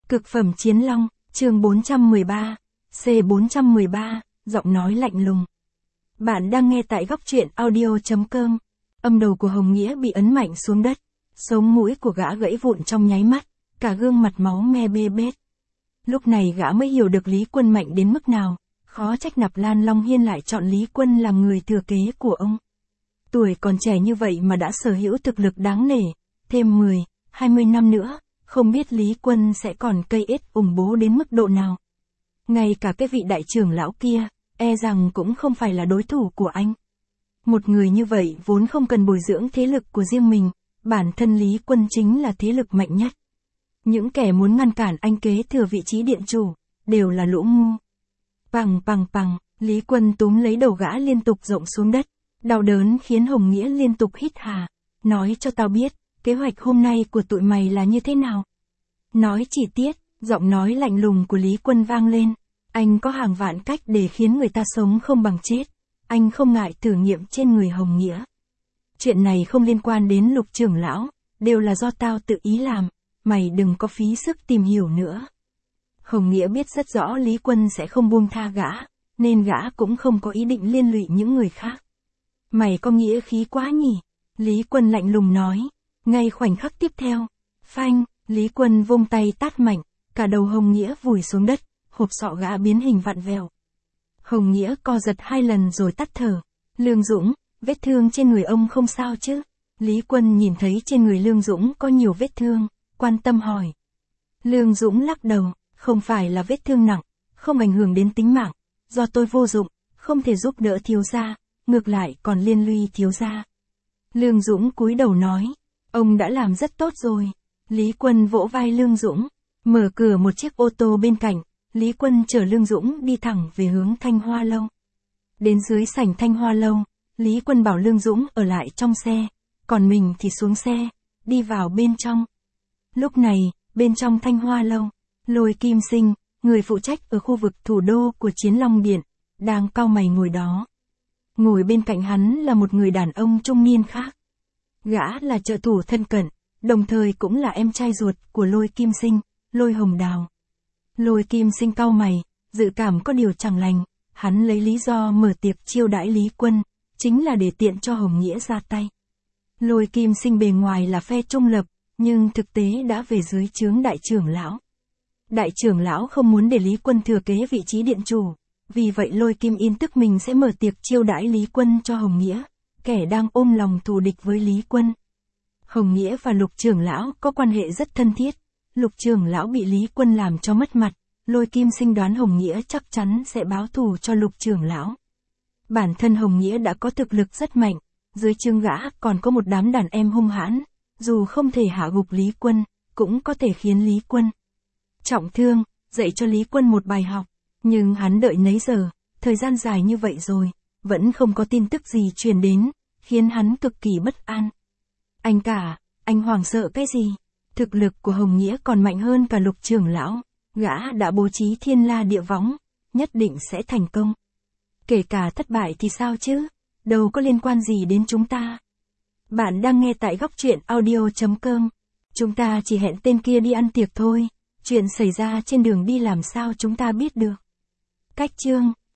Cực phẩm chiến long, chương 413, C413, giọng nói lạnh lùng. Bạn đang nghe tại góc truyện audio.com. Âm đầu của Hồng Nghĩa bị ấn mạnh xuống đất, sống mũi của gã gãy vụn trong nháy mắt, cả gương mặt máu me bê bết. Lúc này gã mới hiểu được Lý Quân mạnh đến mức nào, khó trách Nạp Lan Long Hiên lại chọn Lý Quân làm người thừa kế của ông. Tuổi còn trẻ như vậy mà đã sở hữu thực lực đáng nể, thêm 10, 20 năm nữa, không biết Lý Quân sẽ còn cây ết ủng bố đến mức độ nào. Ngay cả cái vị đại trưởng lão kia, e rằng cũng không phải là đối thủ của anh. Một người như vậy vốn không cần bồi dưỡng thế lực của riêng mình, bản thân Lý Quân chính là thế lực mạnh nhất. Những kẻ muốn ngăn cản anh kế thừa vị trí điện chủ, đều là lũ ngu. Pằng, Lý Quân túm lấy đầu gã liên tục rộng xuống đất, đau đớn khiến Hồng Nghĩa liên tục hít hà. Nói cho tao biết, kế hoạch hôm nay của tụi mày là như thế nào? Nói chi tiết, giọng nói lạnh lùng của Lý Quân vang lên. Anh có hàng vạn cách để khiến người ta sống không bằng chết. Anh không ngại thử nghiệm trên người Hồng Nghĩa. Chuyện này không liên quan đến Lục trưởng lão, đều là do tao tự ý làm, mày đừng có phí sức tìm hiểu nữa. Hồng Nghĩa biết rất rõ Lý Quân sẽ không buông tha gã, nên gã cũng không có ý định liên lụy những người khác. Mày có nghĩa khí quá nhỉ? Lý Quân lạnh lùng nói. Ngay khoảnh khắc tiếp theo, phanh, Lý Quân vung tay tát mạnh, cả đầu Hồng Nghĩa vùi xuống đất, hộp sọ gã biến hình vặn vẹo. Hồng Nghĩa co giật 2 lần rồi tắt thở. Lương Dũng, vết thương trên người ông không sao chứ? Lý Quân nhìn thấy trên người Lương Dũng có nhiều vết thương, quan tâm hỏi. Lương Dũng lắc đầu, không phải là vết thương nặng, không ảnh hưởng đến tính mạng, do tôi vô dụng, không thể giúp đỡ thiếu gia, ngược lại còn liên lụy thiếu gia. Lương Dũng cúi đầu nói, ông đã làm rất tốt rồi. Lý Quân vỗ vai Lương Dũng, mở cửa một chiếc ô tô bên cạnh, Lý Quân chở Lương Dũng đi thẳng về hướng Thanh Hoa Lâu. Đến dưới sảnh Thanh Hoa Lâu, Lý Quân bảo Lương Dũng ở lại trong xe, còn mình thì xuống xe, đi vào bên trong. Lúc này, bên trong Thanh Hoa Lâu, Lôi Kim Sinh, người phụ trách ở khu vực thủ đô của Chiến Long Điện, đang cau mày ngồi đó. Ngồi bên cạnh hắn là một người đàn ông trung niên khác. Gã là trợ thủ thân cận, đồng thời cũng là em trai ruột của Lôi Kim Sinh, Lôi Hồng Đào. Lôi Kim Sinh cau mày, dự cảm có điều chẳng lành, hắn lấy lý do mở tiệc chiêu đãi Lý Quân, chính là để tiện cho Hồng Nghĩa ra tay. Lôi Kim Sinh bề ngoài là phe trung lập, nhưng thực tế đã về dưới trướng đại trưởng lão. Đại trưởng lão không muốn để Lý Quân thừa kế vị trí điện chủ, vì vậy Lôi Kim Yên tức mình sẽ mở tiệc chiêu đãi Lý Quân cho Hồng Nghĩa, kẻ đang ôm lòng thù địch với Lý Quân. Hồng Nghĩa và Lục trưởng lão có quan hệ rất thân thiết. Lục trưởng lão bị Lý Quân làm cho mất mặt, Lôi Kim Sinh đoán Hồng Nghĩa chắc chắn sẽ báo thù cho Lục trưởng lão. Bản thân Hồng Nghĩa đã có thực lực rất mạnh, dưới trướng gã còn có một đám đàn em hung hãn, dù không thể hạ gục Lý Quân, cũng có thể khiến Lý Quân trọng thương, dạy cho Lý Quân một bài học. Nhưng hắn đợi nấy giờ, thời gian dài như vậy rồi, vẫn không có tin tức gì truyền đến, khiến hắn cực kỳ bất an. Anh hoảng sợ cái gì? Thực lực của Hồng Nghĩa còn mạnh hơn cả Lục trưởng lão, gã đã bố trí thiên la địa võng, nhất định sẽ thành công. Kể cả thất bại thì sao chứ? Đâu có liên quan gì đến chúng ta. Bạn đang nghe tại góc truyện audio.com. Chúng ta chỉ hẹn tên kia đi ăn tiệc thôi, chuyện xảy ra trên đường đi làm sao chúng ta biết được. Cách chương